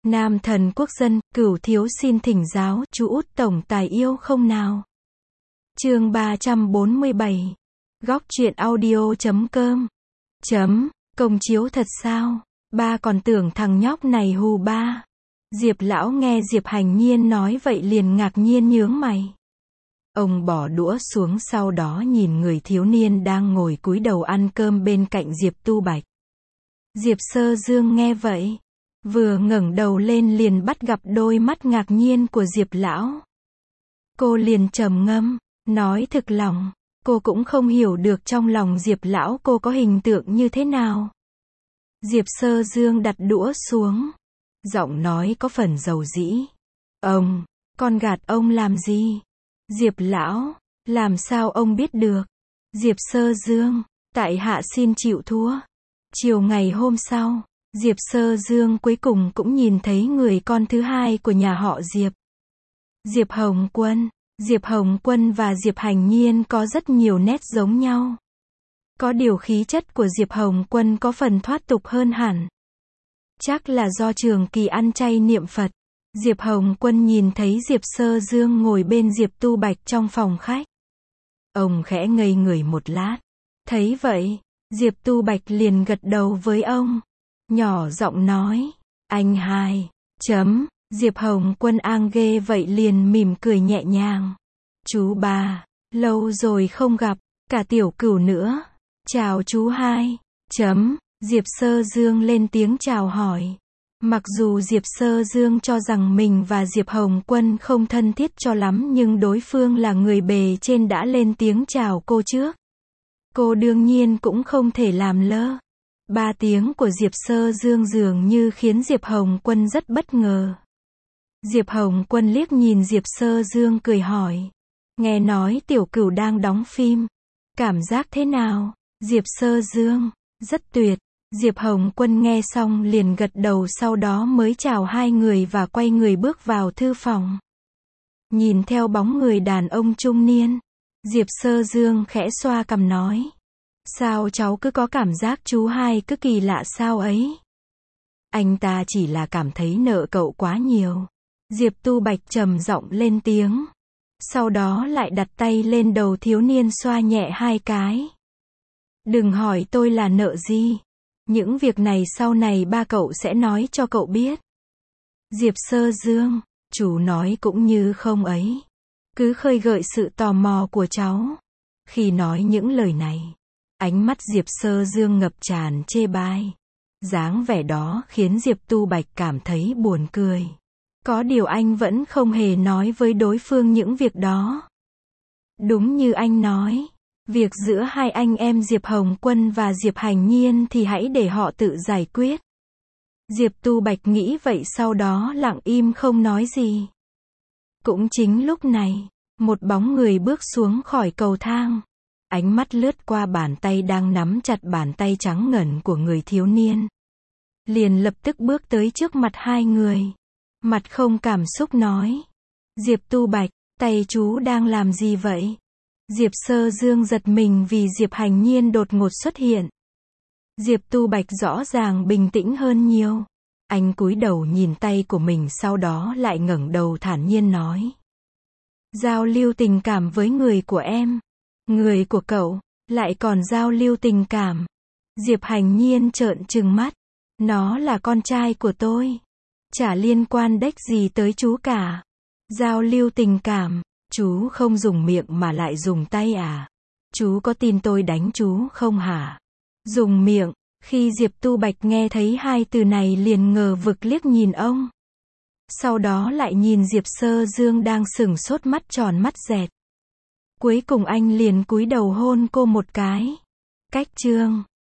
Nam thần quốc dân, Cửu thiếu xin thỉnh giáo, chú út tổng tài yêu không nào? Chương 347. Góc truyện audio.com. Công chiếu thật sao? Ba còn tưởng thằng nhóc này hù ba. Diệp lão nghe Diệp Hành Nhiên nói vậy liền ngạc nhiên nhướng mày. Ông bỏ đũa xuống, sau đó nhìn người thiếu niên đang ngồi cúi đầu ăn cơm bên cạnh Diệp Tu Bạch. Diệp Sơ Dương nghe vậy, vừa ngẩng đầu lên liền bắt gặp đôi mắt ngạc nhiên của Diệp lão. Cô liền trầm ngâm, nói thực lòng, cô cũng không hiểu được trong lòng Diệp lão cô có hình tượng như thế nào. Diệp Sơ Dương đặt đũa xuống, giọng nói có phần dầu dĩ. Con gạt ông làm gì? Diệp lão, làm sao ông biết được? Diệp Sơ Dương, tại hạ xin chịu thua. Chiều ngày hôm sau, Diệp Sơ Dương cuối cùng cũng nhìn thấy người con thứ hai của nhà họ Diệp. Diệp Hồng Quân. Diệp Hồng Quân và Diệp Hành Nhiên có rất nhiều nét giống nhau. Có điều khí chất của Diệp Hồng Quân có phần thoát tục hơn hẳn. Chắc là do trường kỳ ăn chay niệm Phật. Diệp Hồng Quân nhìn thấy Diệp Sơ Dương ngồi bên Diệp Tu Bạch trong phòng khách. Ông khẽ ngây người một lát. Thấy vậy, Diệp Tu Bạch liền gật đầu với ông. Nhỏ giọng nói, anh hai. Diệp Hồng Quân ang ghê vậy liền mỉm cười nhẹ nhàng. Chú ba, lâu rồi không gặp, cả Tiểu Cửu nữa. Chào chú hai. Diệp Sơ Dương lên tiếng chào hỏi. Mặc dù Diệp Sơ Dương cho rằng mình và Diệp Hồng Quân không thân thiết cho lắm, nhưng đối phương là người bề trên đã lên tiếng chào cô trước. Cô đương nhiên cũng không thể làm lơ. 3 tiếng của Diệp Sơ Dương dường như khiến Diệp Hồng Quân rất bất ngờ. Diệp Hồng Quân liếc nhìn Diệp Sơ Dương cười hỏi. Nghe nói Tiểu Cửu đang đóng phim. Cảm giác thế nào? Diệp Sơ Dương, rất tuyệt. Diệp Hồng Quân nghe xong liền gật đầu, sau đó mới chào hai người và quay người bước vào thư phòng. Nhìn theo bóng người đàn ông trung niên, Diệp Sơ Dương khẽ xoa cằm nói. Sao cháu cứ có cảm giác chú hai cứ kỳ lạ sao ấy? Anh ta chỉ là cảm thấy nợ cậu quá nhiều. Diệp Tu Bạch trầm giọng lên tiếng. Sau đó lại đặt tay lên đầu thiếu niên xoa nhẹ 2 cái. Đừng hỏi tôi là nợ gì. Những việc này sau này ba cậu sẽ nói cho cậu biết. Diệp Sơ Dương, chú nói cũng như không ấy. Cứ khơi gợi sự tò mò của cháu. Khi nói những lời này, ánh mắt Diệp Sơ Dương ngập tràn chê bai. Dáng vẻ đó khiến Diệp Tu Bạch cảm thấy buồn cười. Có điều anh vẫn không hề nói với đối phương những việc đó. Đúng như anh nói, việc giữa hai anh em Diệp Hồng Quân và Diệp Hành Nhiên thì hãy để họ tự giải quyết. Diệp Tu Bạch nghĩ vậy, sau đó lặng im không nói gì. Cũng chính lúc này, một bóng người bước xuống khỏi cầu thang. Ánh mắt lướt qua bàn tay đang nắm chặt bàn tay trắng ngần của người thiếu niên. Liền lập tức bước tới trước mặt hai người. Mặt không cảm xúc nói. Diệp Tu Bạch, tay chú đang làm gì vậy? Diệp Sơ Dương giật mình vì Diệp Hành Nhiên đột ngột xuất hiện. Diệp Tu Bạch rõ ràng bình tĩnh hơn nhiều. Anh cúi đầu nhìn tay của mình, sau đó lại ngẩng đầu thản nhiên nói. Giao lưu tình cảm với người của em. Người của cậu, lại còn giao lưu tình cảm. Diệp Hành Nhiên trợn trừng mắt. Nó là con trai của tôi. Chả liên quan đếch gì tới chú cả. Giao lưu tình cảm, chú không dùng miệng mà lại dùng tay à? Chú có tin tôi đánh chú không hả? Dùng miệng. Khi Diệp Tu Bạch nghe thấy 2 từ này liền ngờ vực liếc nhìn ông. Sau đó lại nhìn Diệp Sơ Dương đang sửng sốt, mắt tròn mắt dẹt. Cuối cùng anh liền cúi đầu hôn cô một cái. Cách chương